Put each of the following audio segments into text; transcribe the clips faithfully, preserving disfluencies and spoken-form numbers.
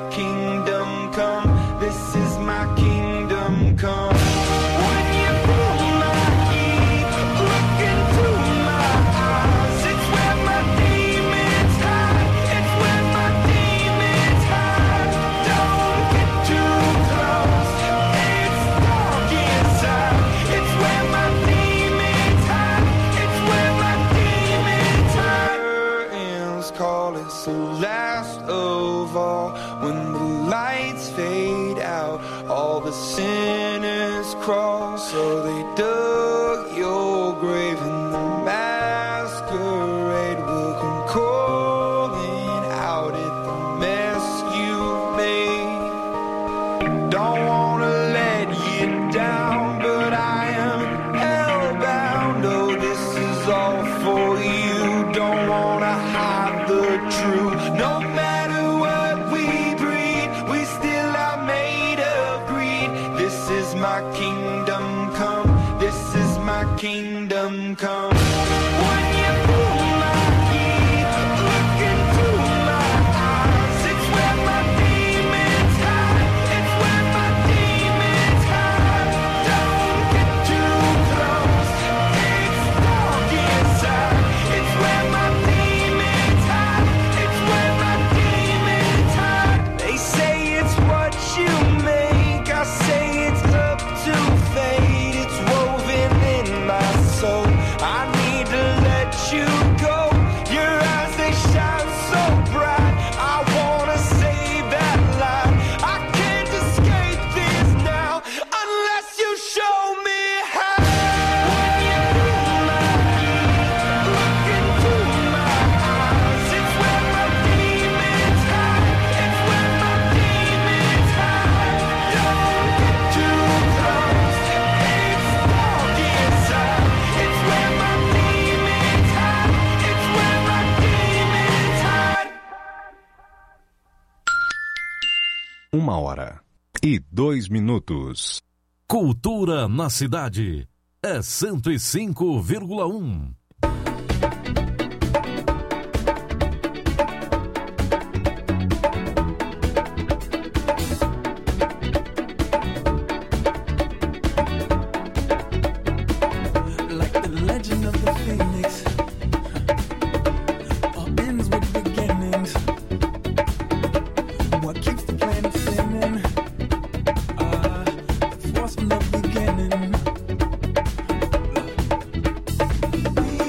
kingdom come. This is my kingdom come. When you feel my heat, look into my eyes. It's where my demons hide. It's where my demons hide. Don't get too close. It's dark inside. It's where my demons hide. It's where my demons hide. Curtains call it the last of all. When the lights fade out, all the sinners crawl. So they dug your grave, and the masquerade will come calling out at the mess you've made. Don't wanna let you down, but I am hellbound. Oh, this is all for you. Don't wanna hide the truth. No matter what we breed, we still are made of greed. This is my kingdom come. This is my kingdom come. When you feel my heat, look into my eyes. It's where my demons hide. It's where my demons hide. Don't get too close. It's dark inside. It's where my demons hide. It's where my demons hide. They say it's what you make. I say it's up to fate. It's woven in my soul. I need to let you go. Your eyes, they shine so bright. I wanna save that light. I can't escape this now unless you show me how. When you feel my heat, look into my eyes. It's where my demons hide. It's where my demons hide. Don't get too close. It's dark inside. It's where my demons hide. It's where my demons hide. Uma hora e dois minutos. Cultura na cidade é cento e cinco vírgula um. Like the legend of the phoenix, all ends with beginnings. What keeps the planet spinning? Ah, the force from the beginning. We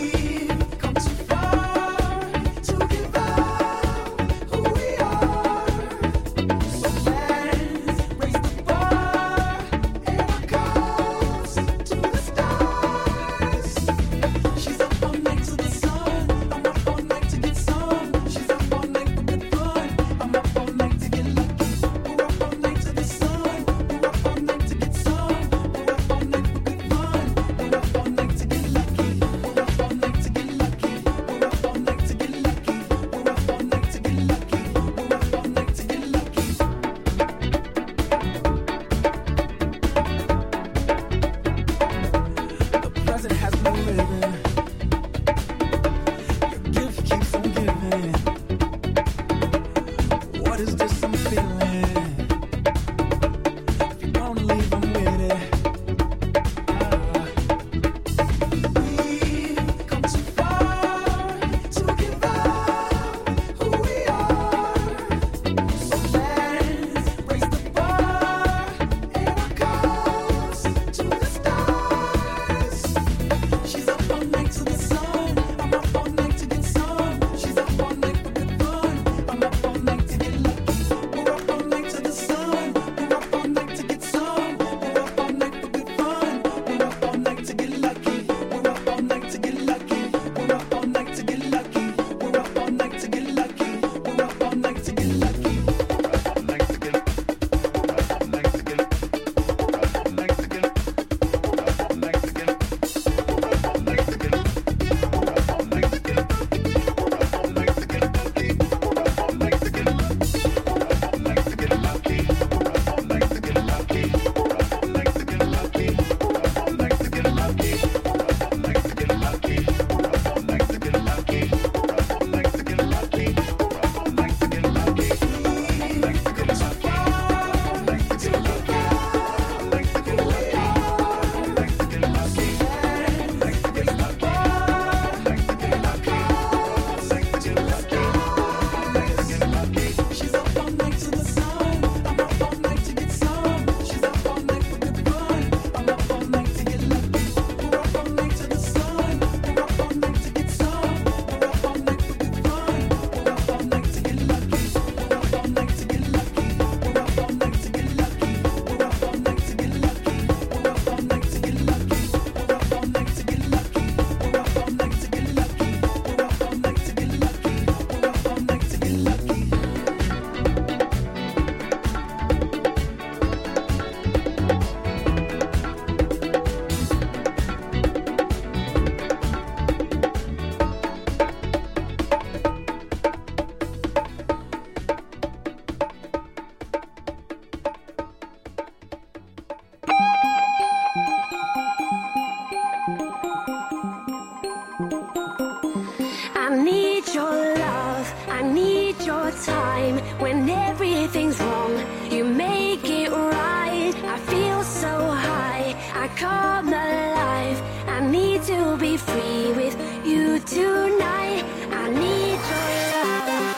time. When everything's wrong, you make it right. I feel so high, I come alive. I need to be free with you tonight. I need your love.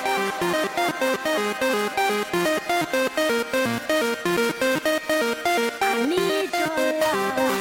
I need your love.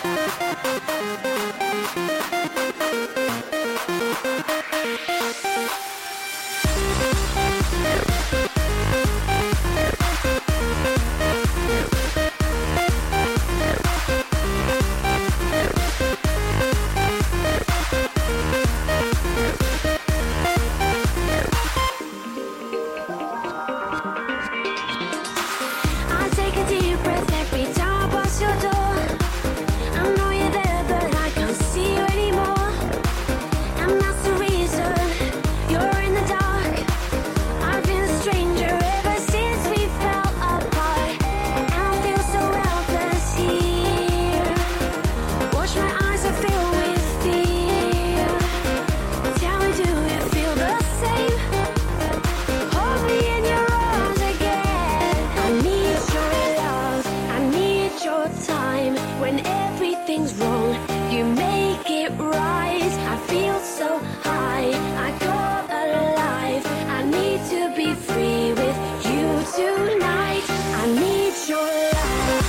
I take a deep breath every time I pass your door. I know you're there, but I can't see you anymore. And that's the reason you're in the dark. I've been a stranger ever since we fell apart. And I feel so helpless here. Watch my eyes are filled with fear. Tell me, do you feel the same? Hold me in your arms again. I need your love, I need your time. When everything's wrong, you make it right. I feel so high, I come alive. I need to be free with you tonight. I need your love.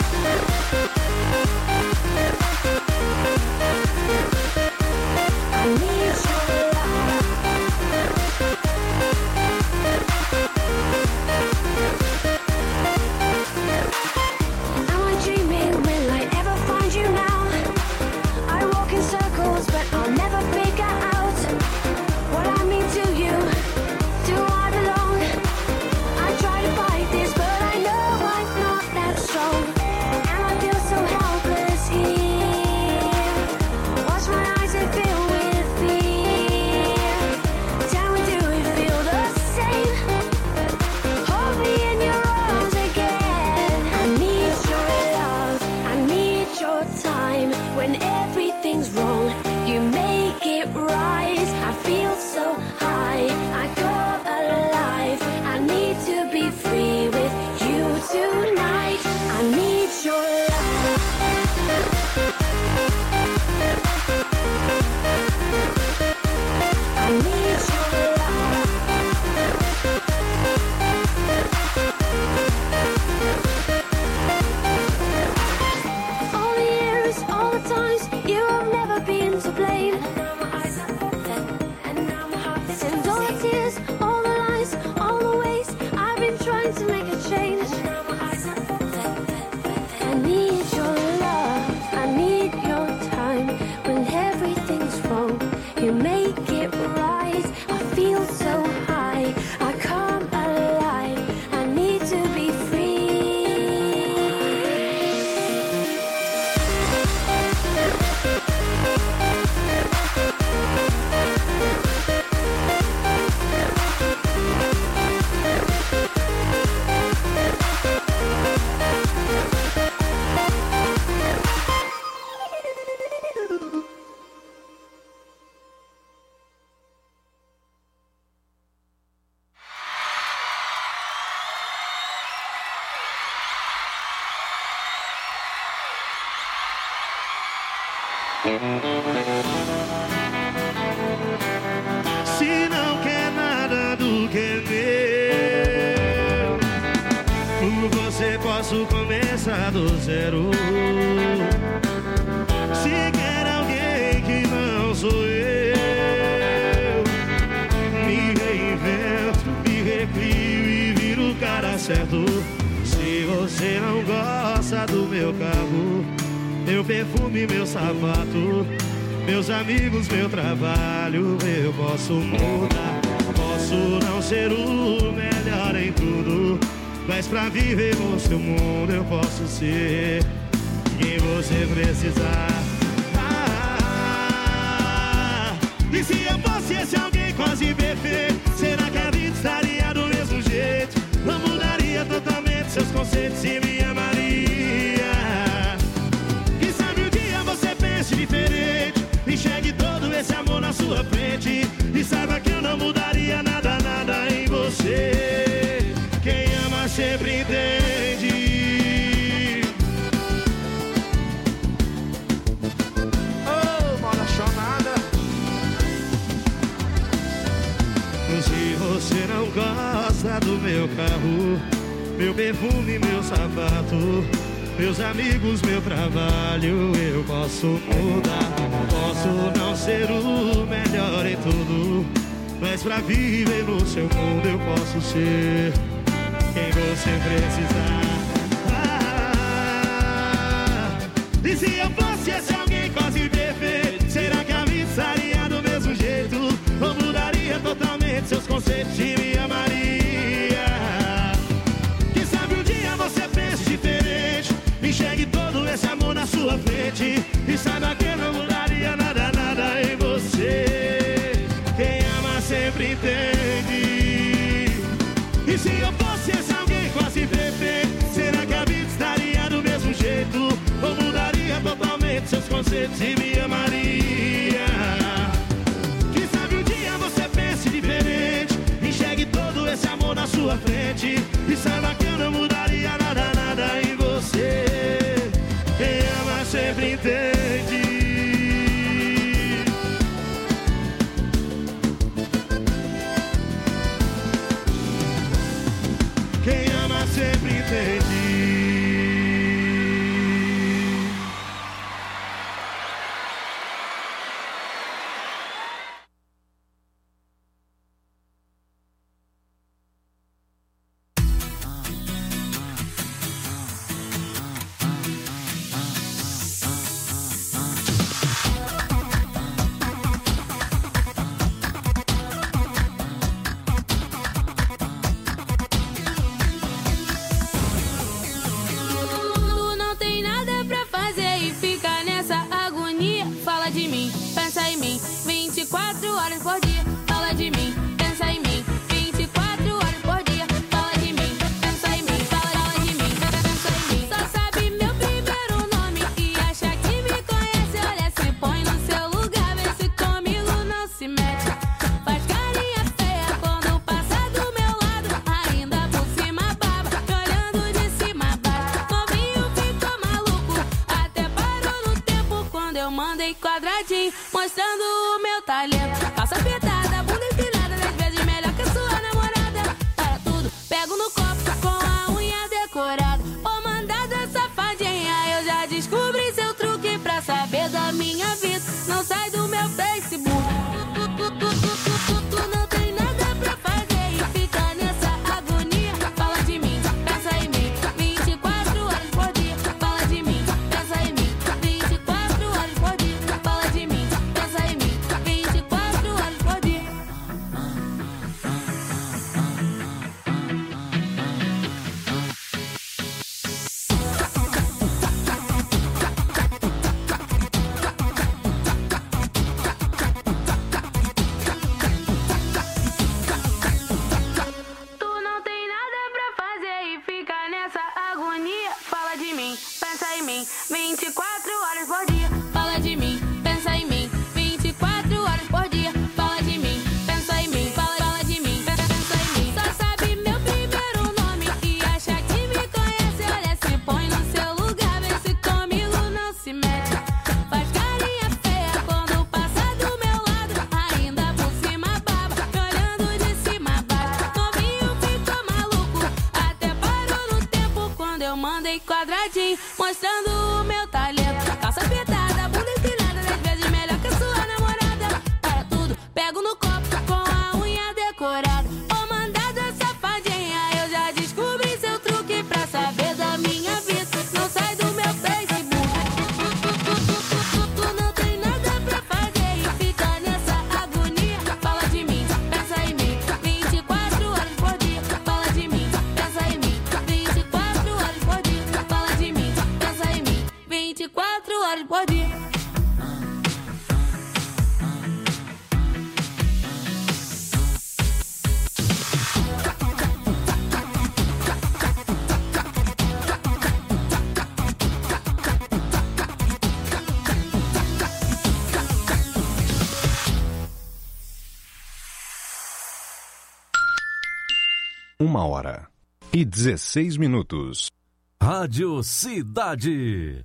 I need your love. Am I dreaming? Will I ever find you now? I walk in circles, but I'll never figure out what I mean to you. Do I belong? I try to fight this, but I know I'm not that strong. And I feel so helpless here. Watch my eyes and fill with fear. Tell me, do you feel the same? Hold me in your arms again. I need your love, I need your time. When everything's wrong, you make it right. I feel so high, I come alive. I need to be free with you tonight. I need your love. I need your love. All the years, all the times, you have never been to blame. And all the tears, all the lies, all the ways I've been trying to make a change. I need your love, I need your time. When everything's wrong, you make it right. I feel so high, I come alive. I need to be free. Se não quer nada do que é meu, por você posso começar do zero. Se quer alguém que não sou eu, me reinvento, me recrio e viro o cara certo. Se você não gosta do meu carro, meu perfume, meu sapato, meus amigos, meu trabalho, eu posso mudar. Posso não ser o melhor em tudo, mas pra viver no seu mundo eu posso ser quem você precisar. Ah, e se eu fosse esse alguém quase perfeito, será que a vida estaria do mesmo jeito? Não mudaria totalmente seus conceitos e me amaria. Quem sabe um dia você pense diferente, enxergue todo esse amor na sua frente e saiba que eu não mudaria nada, nada em você. sempre entende. Oh, moda chonada. Se você não gosta do meu carro, meu perfume, meu sapato, meus amigos, meu trabalho, eu posso mudar. Posso não ser o melhor em tudo, mas pra viver no seu mundo eu posso ser quem você precisar. Ah, e se eu fosse esse alguém quase perfeito, será que a vida estaria do mesmo jeito? Ou mudaria totalmente seus conceitos e me amaria? Quem sabe um dia você pense diferente, enxergue todo esse amor na sua frente e saiba que não mudaria nada, nada em você. Quem ama sempre entende. E se eu fosse esse alguém quase perfeito, será que a vida estaria do mesmo jeito? Ou mudaria totalmente seus conceitos e me amaria? Quem sabe um dia você pense diferente, enxergue todo esse amor na sua frente e saiba que eu não mudaria nada, nada em você. Quem ama sempre entende. Quem ama sempre entende. Tu não tem nada pra fazer e fica nessa agonia. Fala de mim, pensa em mim, vinte e quatro horas por dia. Fala de mim, pensa em mim, vinte e quatro horas por dia. Fala de mim, pensa em mim, fala, fala de mim, pensa em mim. Só sabe meu primeiro nome e acha que me conhece. Olha, se põe no seu lugar, vê se comigo não se mete. Faz carinha feia quando passa do meu lado, ainda por cima baba, me olhando de cima a baixo. Novinho ficou maluco, até parou no tempo quando eu mandei quadradinho, mostrando o meu talento. Passa apertada, bunda empinada, dez vezes melhor que a sua namorada. Para tudo, pego no copo com a unha decorada. Ô mandada safadinha, eu já descobri seu truque pra saber da minha vida. Não sai do meu Facebook. Tu, tu, tu, tu, tu, tu, tu não tem nada pra fazer e fica nessa agonia. Fala de mim, pensa em mim, vinte e quatro horas por dia. Fala de mim, pensa em mim, vinte e quatro horas por dia. Fala de mim, pensa em mim, vinte e quatro horas por dia. Tu não tem nada pra fazer e fica nessa agonia. Fala de mim, pensa em mim, vinte e quatro horas por dia. Fala de mim, pensa em mim, vinte e quatro horas por dia. Fala de mim, pensa em mim, fala, fala de mim, pensa em mim. Só sabe meu primeiro nome e acha que me conhece. Olha, se põe no seu lugar, vê se comigo não se mete. Faz carinha feia quando passa do meu lado, ainda por cima baba, me olhando de cima a baixo. Novinho ficou maluco, até parou no tempo quando eu mandei quadradinho, mostrando o meu talento. Calça apertada, bunda empinada, dez vezes melhor que a sua namorada. Para tudo, pego no copo com a unha decorada. Ô mandada safadinha, eu já descobri seu truque pra saber da minha vida. Não sai do meu Facebook. Tu não tem nada pra fazer e fica nessa agonia. Fala de mim, pensa em mim, vinte e quatro horas por dia. Fala de mim, pensa em mim, vinte e quatro horas por dia. Fala de mim, pensa em mim, vinte e quatro horas por dia. Uma hora e dezesseis minutos. Rádio Cidade.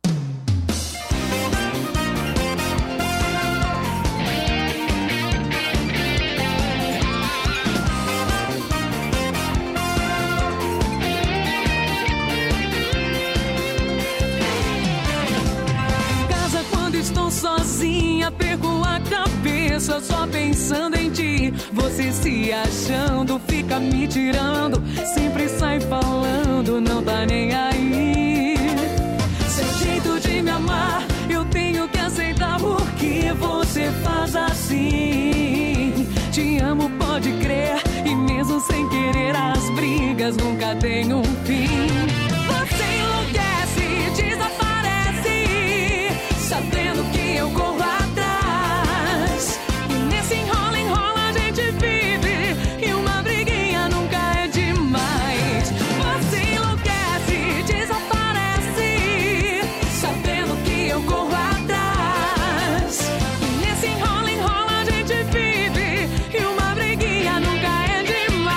Estou sozinha, perco a cabeça só pensando em ti. Você se achando, fica me tirando, sempre sai falando, não tá nem aí. Seu jeito de me amar, eu tenho que aceitar porque você faz assim. Te amo, pode crer, e mesmo sem querer as brigas nunca tem um fim. Você enlouquece, desaparece, sabendo que eu corro atrás. E nesse enrola, enrola a gente vive, e uma briguinha nunca é demais. Você enlouquece, desaparece, sabendo que eu corro atrás. E nesse enrola, enrola a gente vive, e uma briguinha nunca é demais.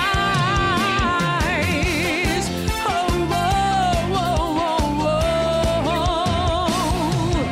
Oh, oh, oh, oh, oh.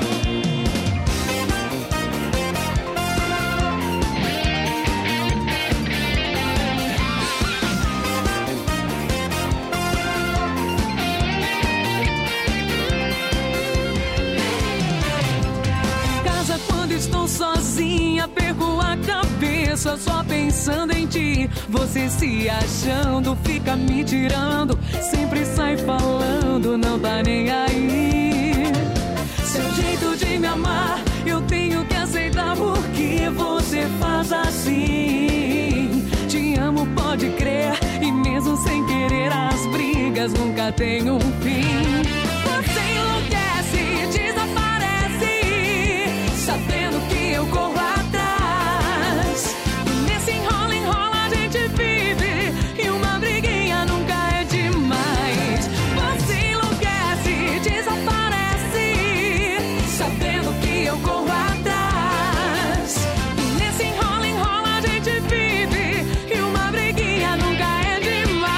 Casa quando estou sozinha, perco a cabeça só pensando em ti. Você se achando, fica me tirando, sempre sai falando, não tá nem aí. Seu jeito de me amar, eu tenho que aceitar porque você faz assim. Te amo, pode crer, e mesmo sem querer as brigas nunca tem um fim. Você enlouquece, desaparece, sabendo que eu corro atrás. E nesse enrola, enrola a gente vive, e uma briguinha nunca é demais. Você enlouquece, desaparece, sabendo que eu corro atrás. E nesse enrola, enrola a gente vive, e uma briguinha nunca é demais.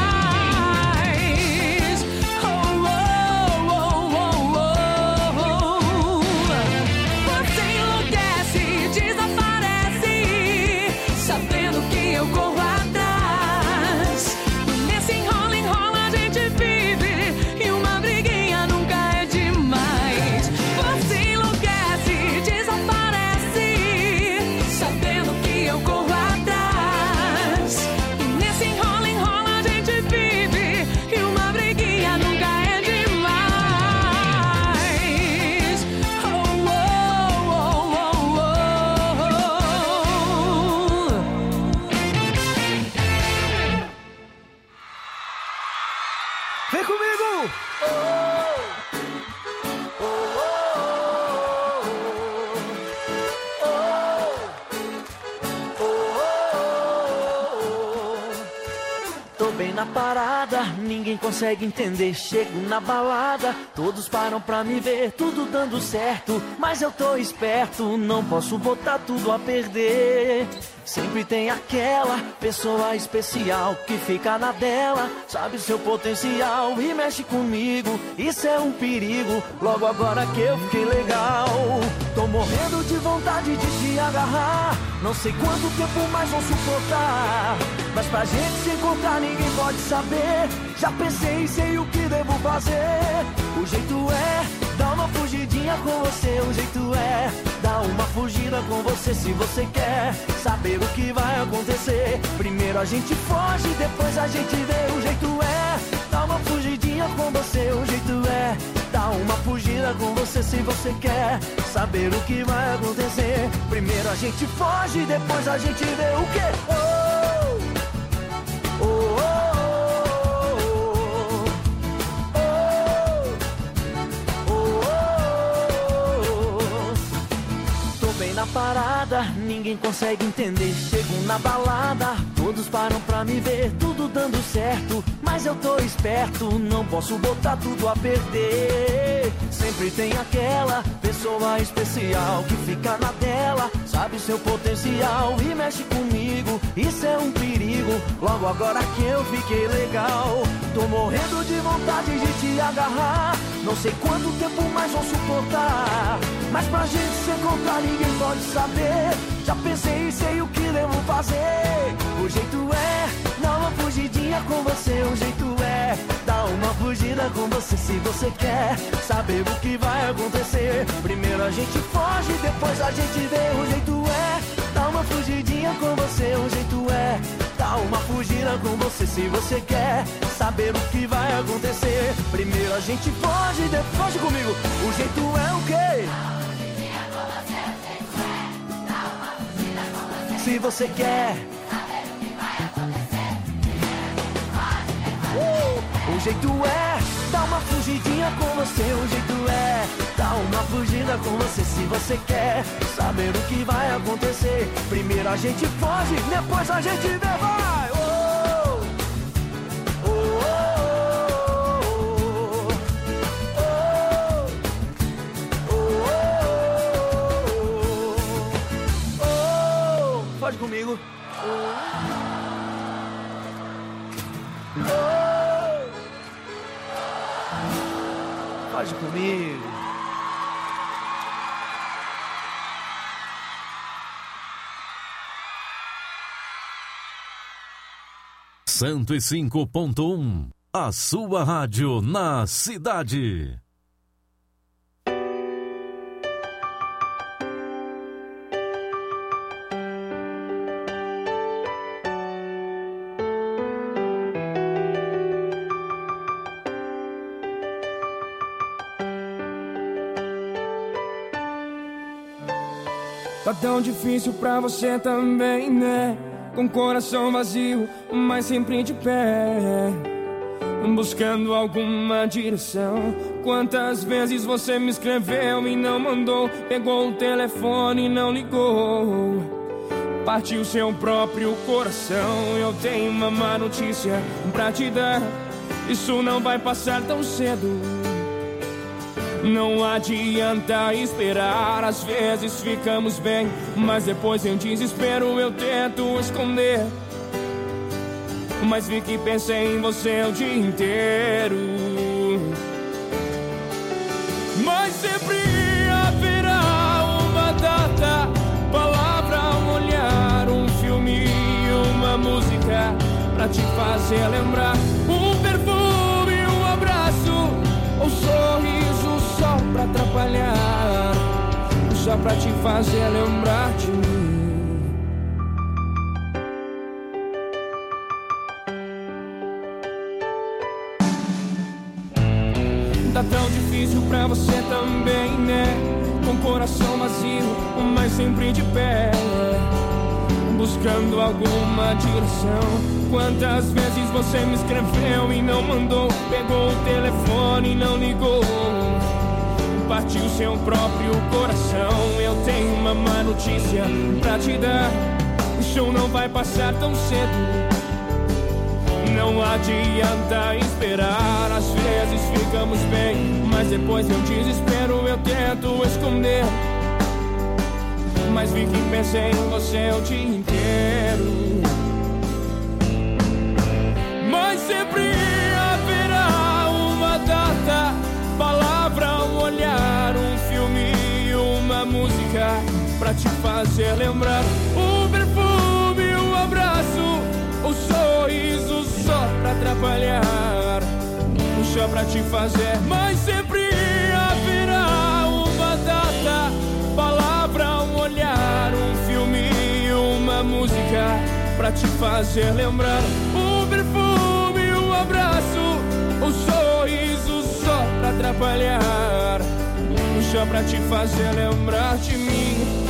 Oh, oh, oh, oh, oh, oh. Você enlouquece, desaparece, sabendo que eu corro atrás. E nesse enrola, enrola a gente vive, e uma briguinha nunca é demais. Você enlouquece, desaparece, sabendo que eu corro atrás. E nesse enrola, enrola a gente vive, e uma briguinha nunca é demais. Oh, oh, oh, oh, oh. Vem comigo! Tô bem na parada, ninguém consegue entender. Chego na balada, todos param pra me ver, tudo dando certo, mas eu tô esperto, não posso botar tudo a perder. Sempre tem aquela pessoa especial que fica na dela, sabe o seu potencial e mexe comigo, isso é um perigo, logo agora que eu fiquei legal. Tô morrendo de vontade de te agarrar, não sei quanto tempo mais vou suportar, mas pra gente se encontrar ninguém pode saber. Já pensei e sei o que devo fazer. O jeito é dar uma fugidinha com você, o jeito é dar uma fugida com você se você quer saber o que vai acontecer. Primeiro a gente foge, depois a gente vê. O jeito é dar uma fugidinha com você, o jeito é dar uma fugida com você se você quer saber o que vai acontecer. Primeiro a gente foge, depois a gente vê o quê? Oh, oh, oh. Na parada, ninguém consegue entender. Chego na balada, todos param pra me ver, tudo dando certo, mas eu tô esperto, não posso botar tudo a perder. Sempre tem aquela pessoa especial que fica na dela, sabe seu potencial e mexe comigo, isso é um perigo, logo agora que eu fiquei legal. Tô morrendo de vontade de te agarrar. Não sei quanto tempo mais vou suportar, mas pra gente se encontrar ninguém pode saber. Já pensei e sei o que devo fazer. O jeito é dar uma fugidinha com você. O jeito é dar uma fugida com você. Se você quer saber o que vai acontecer, primeiro a gente foge, depois a gente vê. O jeito é dar uma fugidinha com você. O jeito é dar uma fugida com você. Se você quer saber o que vai acontecer, primeiro a gente foge, depois foge comigo. O jeito é o quê? Se você quer uh, o jeito é dar uma fugidinha com você. O jeito é dar uma fugida com você. Se você quer saber o que vai acontecer, primeiro a gente foge, depois a gente vê. Vai! Oh, oh, oh, oh, oh. Pode comigo. Pode comigo. cento e cinco ponto um, a sua rádio na cidade. Tá tão difícil pra você também, né? Com coração vazio, mas sempre de pé, buscando alguma direção. Quantas vezes você me escreveu e não mandou? Pegou o telefone e não ligou. Partiu seu próprio coração. Eu tenho uma má notícia pra te dar: isso não vai passar tão cedo. Não adianta esperar, às vezes ficamos bem, mas depois em desespero eu tento esconder. Mas vi que pensei em você o dia inteiro. Mas sempre haverá uma data, palavra, um olhar, um filme, uma música pra te fazer lembrar. Um perfume, um abraço, um sorriso só pra atrapalhar, só pra te fazer lembrar de mim. Tá tão difícil pra você também, né? Com coração vazio, mas sempre de pé, buscando alguma direção. Quantas vezes você me escreveu e não mandou? Pegou o telefone e não ligou. Partiu seu próprio coração. Eu tenho uma má notícia pra te dar: isso não vai passar tão cedo. Não adianta esperar, às vezes ficamos bem, mas depois eu desespero, eu tento esconder. Mas vi que pensei em você o dia inteiro. Mas sempre haverá uma data, palavra, um olhar, um filme, uma música pra te fazer lembrar. Um perfume, um abraço, um sorriso só pra atrapalhar, só pra te fazer. Mas sempre haverá uma data, palavra, um olhar, um filme, uma música pra te fazer lembrar. Um perfume, um abraço, um sorriso só pra atrapalhar, só pra te fazer lembrar de mim,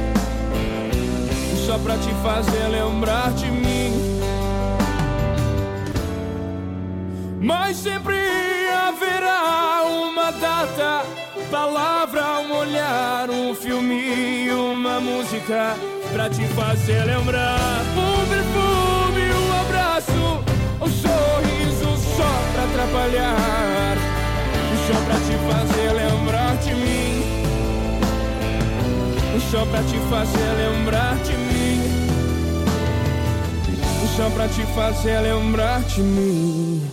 só pra te fazer lembrar de mim. Mas sempre haverá uma data, palavra, um olhar, um filme, uma música pra te fazer lembrar. Um perfume, um abraço, um sorriso só pra atrapalhar, só pra te fazer lembrar de mim, só pra te fazer lembrar de mim, só pra te fazer lembrar de mim.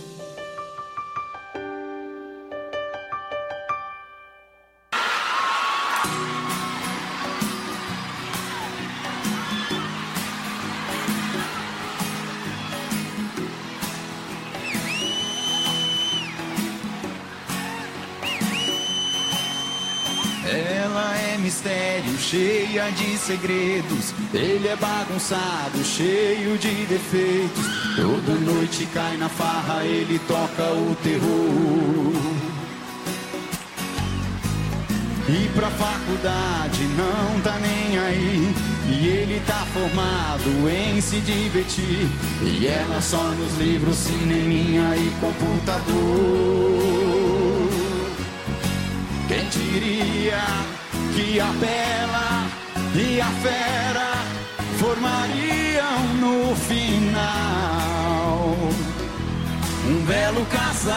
Ela é mistério, cheia de segredos. Ele é bagunçado, cheio de defeitos. Toda noite cai na farra, ele toca o terror. E pra faculdade não tá nem aí. E ele tá formado em se divertir. E ela só nos livros, cineminha e computador. Quem diria que a bela e a fera formariam no final um belo casal.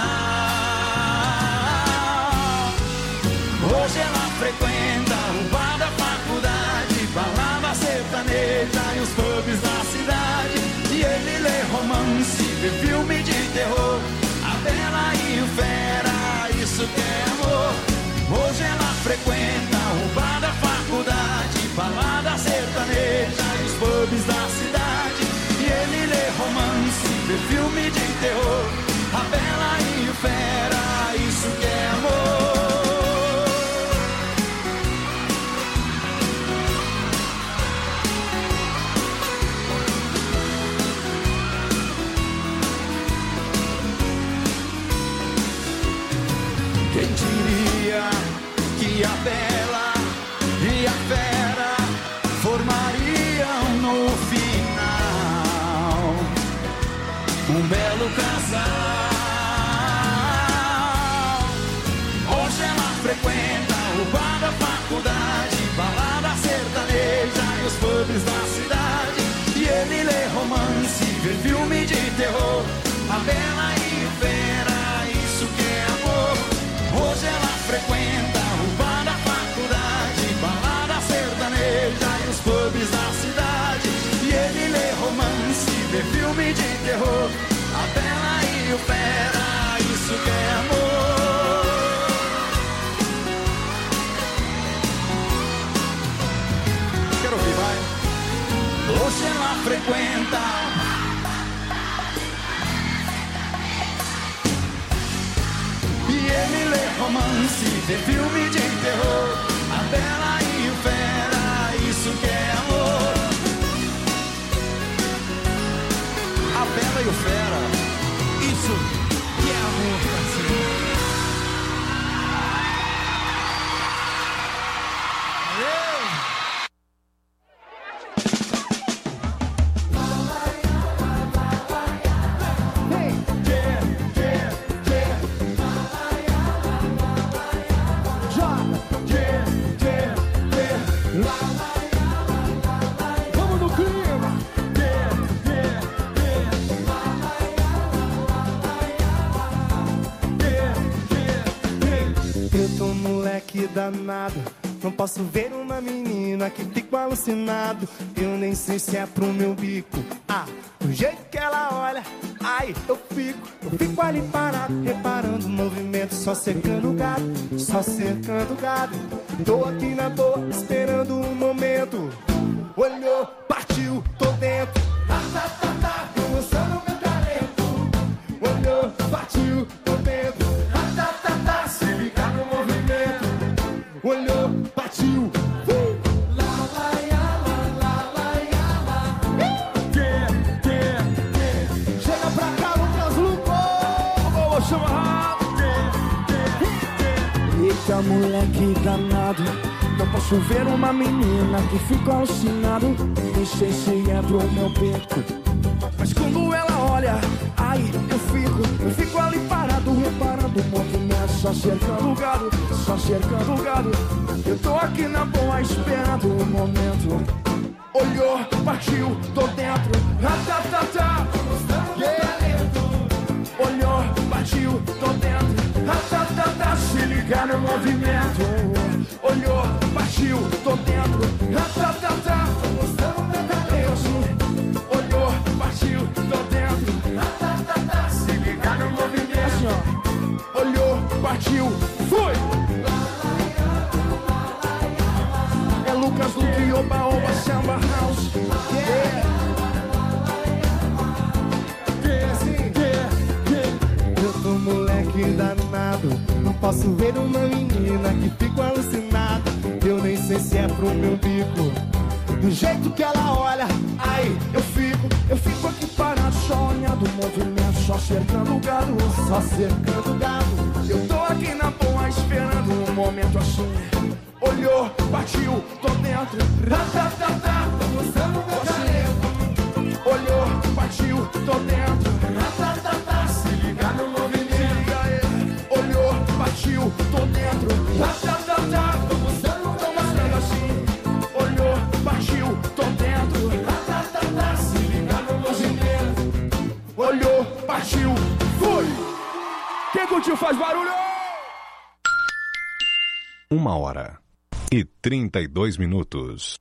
Hoje ela frequenta o bar da faculdade, balada sertaneja e os pubs da cidade. E ele lê romance, vê filme de terror. A bela e o fera, isso que é amor. Hoje ela frequenta o bar da faculdade, balada sertaneja e os pubs da cidade. E ele lê romance, vê filme de terror. A bela e o fera, isso que é amor. Quem diria que a bela e a fera formariam no final um belo casal. Hoje ela frequenta o bar da faculdade, balada sertaneja e os pubs da cidade. E ele lê romance, vê filme de terror. A bela e a fera, isso que é amor. Hoje ela frequenta o bar da faculdade, balada sertaneja e os pubs da cidade. E ele lê romance, vê filme de terror. A bela e o fera, isso que é amor. Quero ouvir, vai. Hoje ela frequenta ele lê romance, vê filme de terror. A bela e o fera, isso que é amor. A bela e o fera, isso que é amor, parceiro. Danado, não posso ver uma menina que fico alucinado. Eu nem sei se é pro meu bico. Ah, do jeito que ela olha, ai, eu fico, eu fico ali parado, reparando o movimento, só cercando o gado, só cercando o gado. Tô aqui na boa, esperando um momento. Olhou, partiu, tô dentro. Tá, tá, tá, tá, tô mostrando meu talento. Olhou, partiu, tô dentro. Tá, tá, tá, tá, se ligar no movimento. Olhou, partiu. Uh! Lá, lá, ia, lá, lá, lá, ia, lá. Yeah, yeah, yeah. Chega pra cá, Lucas Luco. Vou chamar. Yeah, yeah, yeah. Eita, moleque danado. Não posso ver uma menina que fica alucinado. Nem sei se é pro meu beco. Mas quando ela olha, ai, eu fico, eu fico ali parado, reparando o movimento, só cercando o gado, só cercando o gado. Eu tô aqui na boa, esperando o momento. Olhou, partiu, tô dentro. Ratatatá, yeah. Olhou, partiu, tô dentro. Ratatatá, se ligar no movimento. Olhou, partiu, tô dentro. Ratatatá, tô mostrando meu talento. Olhou, partiu. posso ver uma menina que fico alucinado. Eu nem sei se é pro meu bico. Do jeito que ela olha, ai, eu fico, eu fico aqui parado, só olhando o movimento, só cercando o gado, só cercando o gado. Eu tô aqui na boa esperando um momento assim. Olhou, partiu, tô dentro. Ratatatá, tô mostrando meu talento. Olhou, partiu, tô dentro. Ratatatá, se liga no movimento. Olhou, partiu, tô dentro. Ratatatá, tô mostrando meu talento assim. Olhou, partiu, tô dentro. Ratatatá, se liga no movimento. Olhou, partiu, fui. Quem curtiu faz barulho. Uma hora e trinta e dois minutos.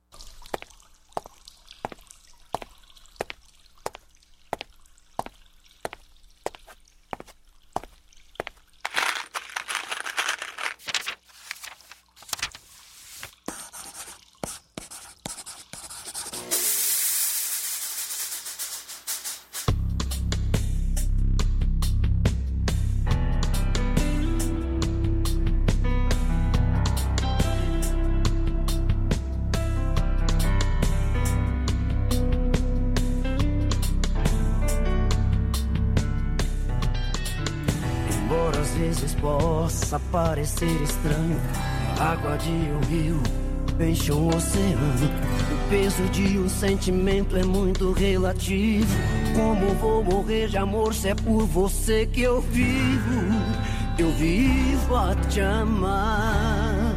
Possa parecer estranho, água de um rio enche um oceano. O peso de um sentimento é muito relativo. Como vou morrer de amor se é por você que eu vivo? Eu vivo a te amar.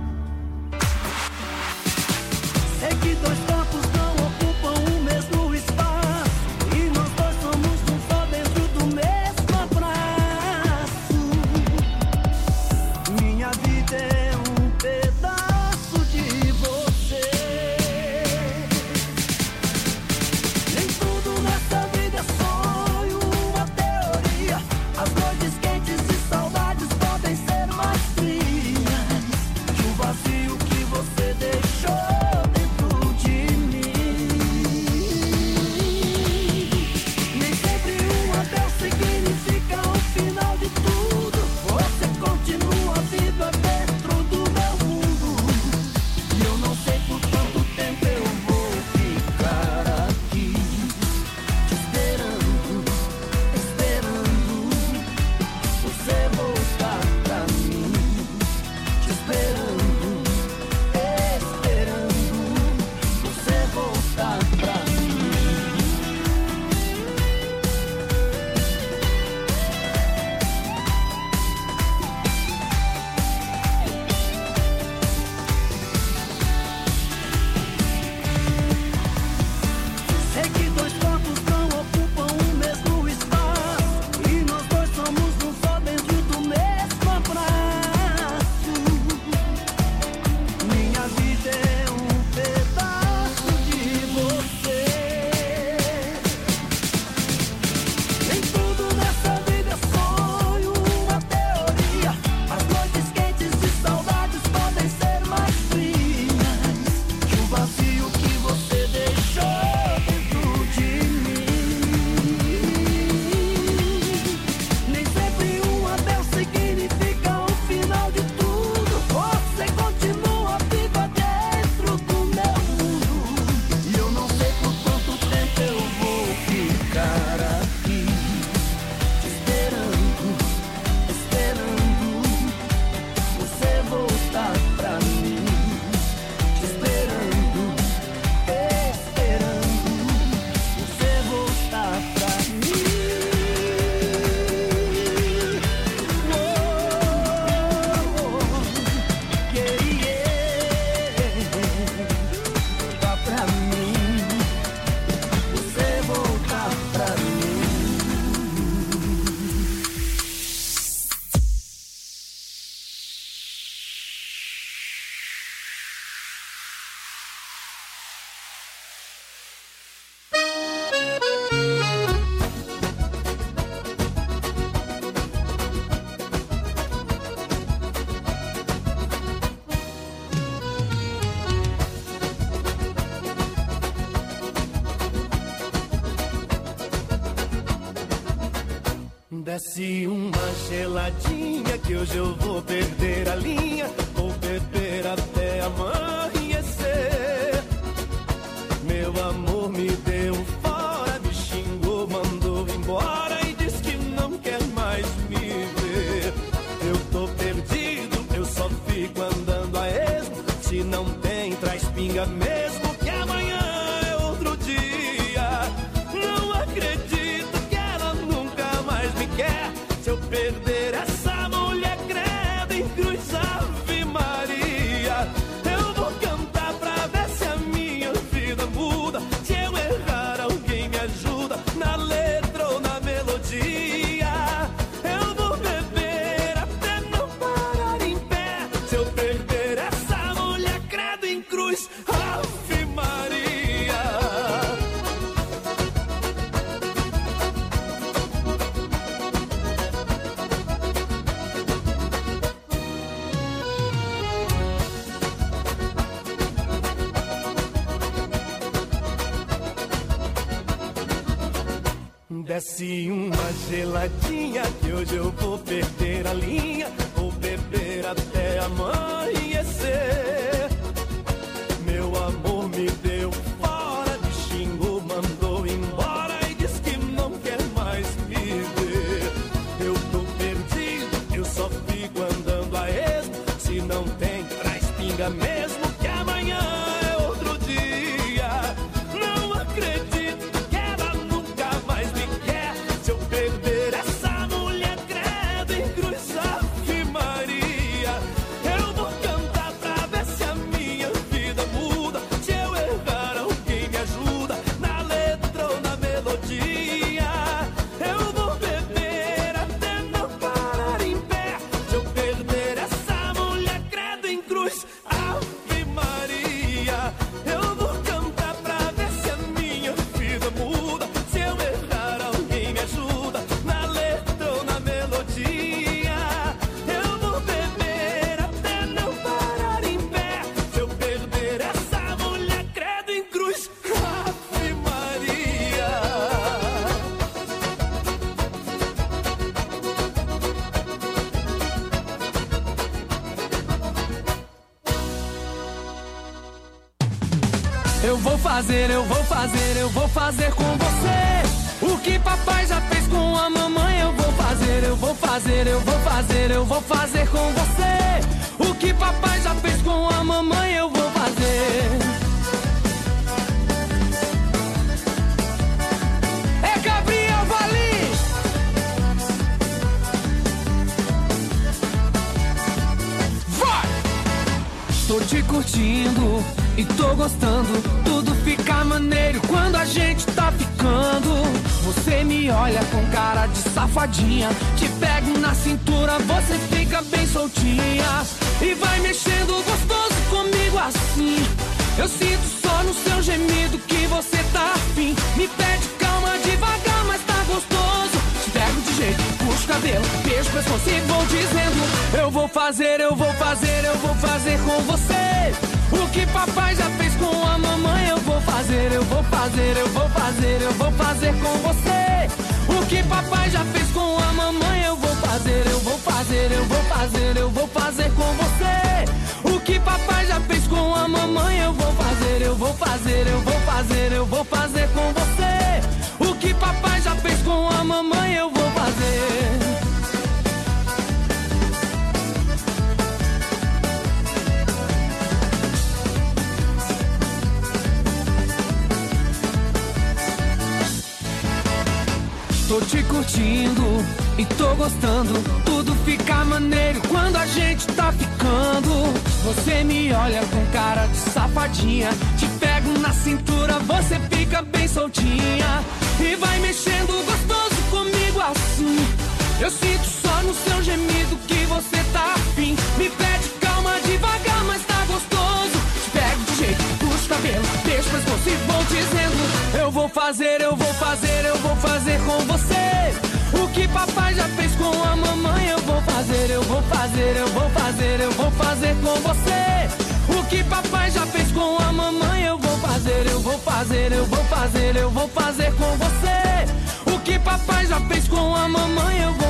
Sei que dois corpos não ocupam o mesmo espaço, e nós dois somos um só dentro do mesmo abraço. Minha vida é um pedaço de você. Nem tudo nessa vida é sonho, uma teoria. As noites quentes e saudades podem ser mais frias que o vazio que você deixou dentro de mim. Desce uma geladinha que hoje eu vou perder a linha. Vou beber até amanhecer. Meu amor me deu fora, me xingou, mandou embora e diz que não quer mais me ver. Eu tô perdido, eu só fico andando a esmo. Se não tem, traz pinga mesmo, que amanhã é outro dia. Não acredito que ela nunca mais me quer. Se eu perder essa mulher, credo em cruz, Ave Maria. Eu vou cantar pra ver se a minha vida muda. Se eu errar, alguém me ajuda na letra ou na melodia. Eu vou beber até não parar em pé. Se eu perder essa mulher, credo em cruz, Ave Maria. Desce uma geladinha que hoje eu vou perder a linha. Vou beber até amanhecer. Meu amor me deu fora, me xingou, mandou embora e diz que não quer mais me ver. Eu tô perdido, eu só fico andando a esmo. Se não tem, traz pinga mesmo, que amanhã é outro dia. Não acredito que ela nunca mais me quer. Se eu perder essa mulher, credo em cruz, Ave Maria. Eu vou cantar pra ver se a minha vida muda. Se eu errar, alguém me ajuda na letra ou na melodia. Eu vou beber até não parar em pé. Se eu perder essa mulher, credo em cruz, Ave Maria. Eu vou cantar pra ver se a minha vida muda. Se eu errar, alguém me ajuda na letra ou na melodia. Eu vou beber até não parar em pé. Se eu perder essa mulher, credo em cruz, Ave Maria. Eu vou fazer, eu vou fazer, eu vou fazer com você o que papai já fez com a mamãe. Eu vou fazer, eu vou fazer, eu vou fazer, eu vou fazer com você o que papai já fez com a mamãe. Eu vou fazer. É Gabriel Valim. Vai! Tô te curtindo e tô gostando, tudo fica maneiro quando a gente tá ficando. Você me olha com cara de safadinha, te pego na cintura, você fica bem soltinha e vai mexendo gostoso comigo assim. Eu sinto só no seu gemido que você tá afim. Me pede calma devagar, mas tá gostoso. Te pego de jeito, puxo o cabelo, beijo o pescoço e vou dizendo: eu vou fazer, eu vou fazer, eu vou fazer com você o que papai já fez com a mamãe. Eu vou fazer, eu vou fazer, eu vou fazer, eu vou fazer com você o que papai já fez com a mamãe. Eu vou fazer, eu vou fazer, eu vou fazer, eu vou fazer com você o que papai já fez com a mamãe. Eu vou fazer, eu vou fazer, eu vou fazer, eu vou fazer com você o que papai já fez com a mamãe. Eu vou fazer. Tô te curtindo e tô gostando, tudo fica maneiro quando a gente tá ficando. Você me olha com cara de safadinha, te pego na cintura, você fica bem soltinha e vai mexendo gostoso comigo assim. Eu sinto só no seu gemido que você tá afim. Me pede calma devagar, mas tá gostoso. Te pego de jeito, puxo o cabelo, deixo o pescoço e vou dizendo: eu vou fazer, eu vou fazer, eu vou fazer com você o que papai já fez com a mamãe. Eu vou fazer, eu vou fazer, eu vou fazer, eu vou fazer com você o que papai já fez com a mamãe. Eu vou fazer, eu vou fazer, eu vou fazer, eu vou fazer com você o que papai já fez com a mamãe. Eu vou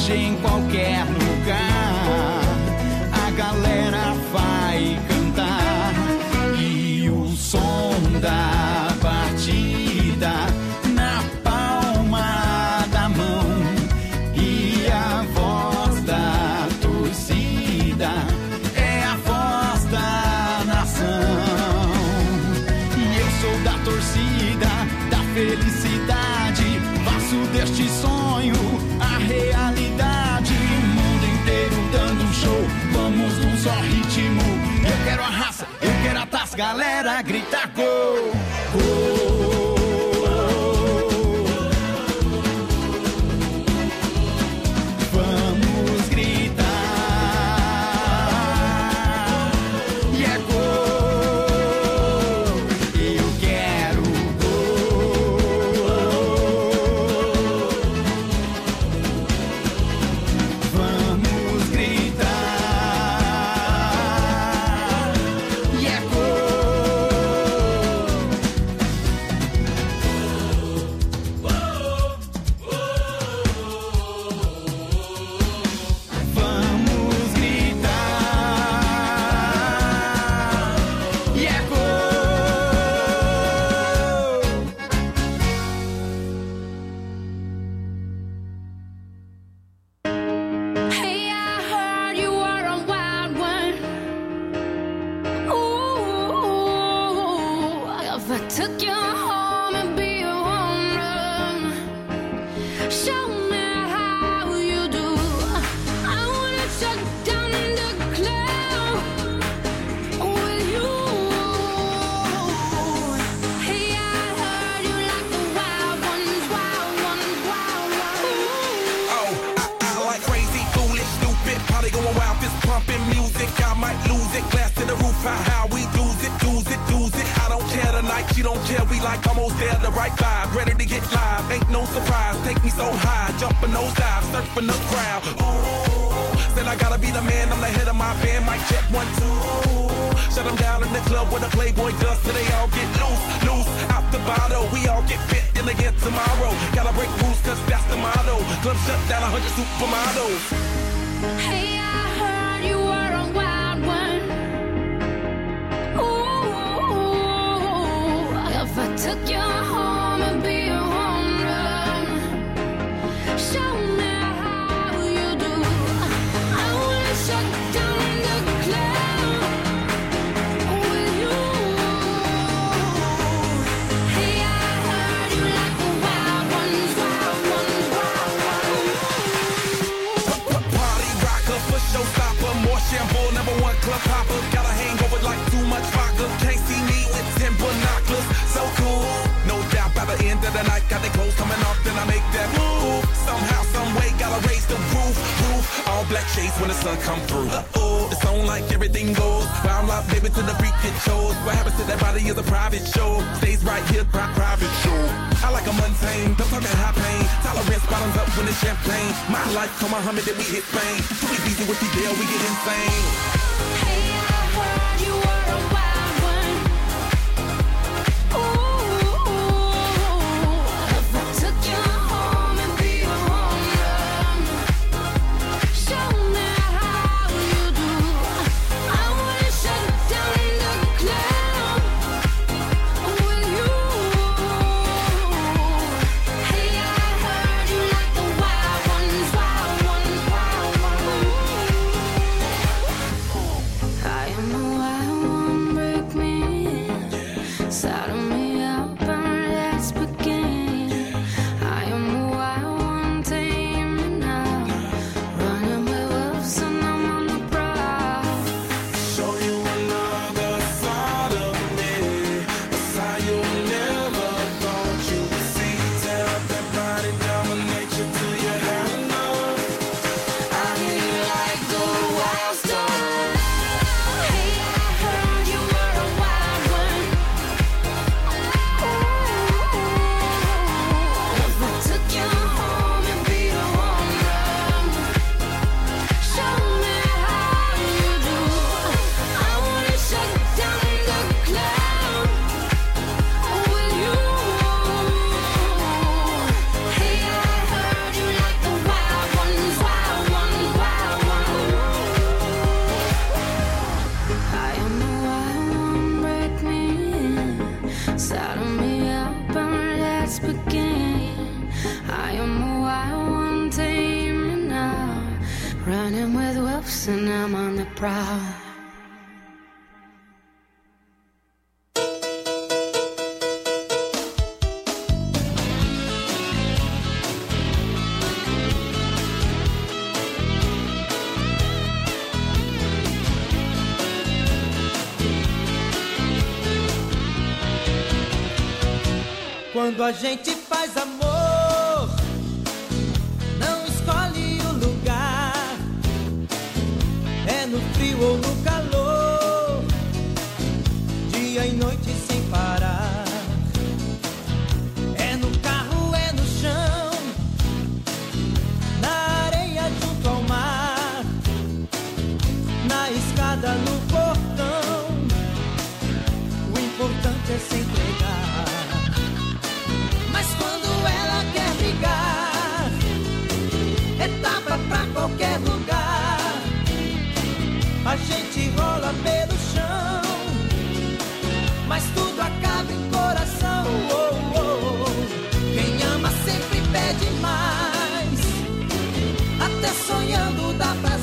hoje em qualquer lugar a galera vai cantar e o som da batida na palma da mão e a voz da torcida é a voz da nação. E eu sou da torcida, da felicidade, faço deste sonho a realidade. Mundo inteiro dando um show, vamos num só ritmo. Eu quero a raça, eu quero a taça, galera grita gol, gol. Vamos gritar e é gol. Eu quero gol. Vamos gritar e é Vamos gritar e é gol. Hey, I heard you were a wild one. Ooh, if I took you home and be a home run, show me how you do. I wanna shut down in the cloud with you. Hey, I heard you like the wild ones, wild ones, wild ones. Oh, I, I like crazy, foolish, stupid, probably going wild, fist pumping music. I might lose it, glass to the roof, how, how we lose it, lose it, lose it. I don't care tonight, she don't care, we like almost there, the right vibe, ready to get live, ain't no surprise, take me so high, jumping those dives, surfing the crowd. Ooh, said I gotta be the man, I'm the head of my band, mic check one, two. Shut them down in the club where the Playboy does, so they all get loose, loose, out the bottle, we all get fit in again tomorrow. Gotta break rules, cause that's the motto, club shut down, a hundred supermodels. Hey, I heard you were a wild one. Ooh, if I took you home and be a home run, show me how you do. I wanna shut down in the cloud with you. Hey, I heard you like the wild ones, wild ones, wild ones. Party rocker, for showstopper, more shampoo, number one club hopper. Got a hangover like too much vodka. Can't see me with ten binoculars. So cool, no doubt by the end of the night, got the clothes coming off, then I make that move. Somehow, some way, gotta raise the roof, roof. All black shades when the sun come through. Uh-oh, it's on like everything goes. Round up, baby, to the freak it shows. What happens to that body is a private show. Stays right here, pri- private show. I like a mundane, don't talk high pain. Tolerance bottoms up when it's champagne. My life, come Muhammad, then we hit Spain. Too easy with the deal, we get insane. Hey, I heard you were a wild one. Ooh, if I took you home and be a home run, show me how you do. I wanna shut down in the cloud with you. Hey, I heard you like the wild ones, wild ones, wild ones. I am a wild one. Running with wolves and I'm on the prowl. Quando a gente faz amor, não escolhe o lugar. É no frio ou no calor, dia e noite sem parar. É no carro, é no chão, na areia junto ao mar, na escada, no portão. O importante é se entregar. Mas quando ela quer brigar, é tapa pra qualquer lugar. A gente rola pelo chão, mas tudo acaba em coração. Oh, oh, oh. Quem ama sempre pede mais, até sonhando dá prazer.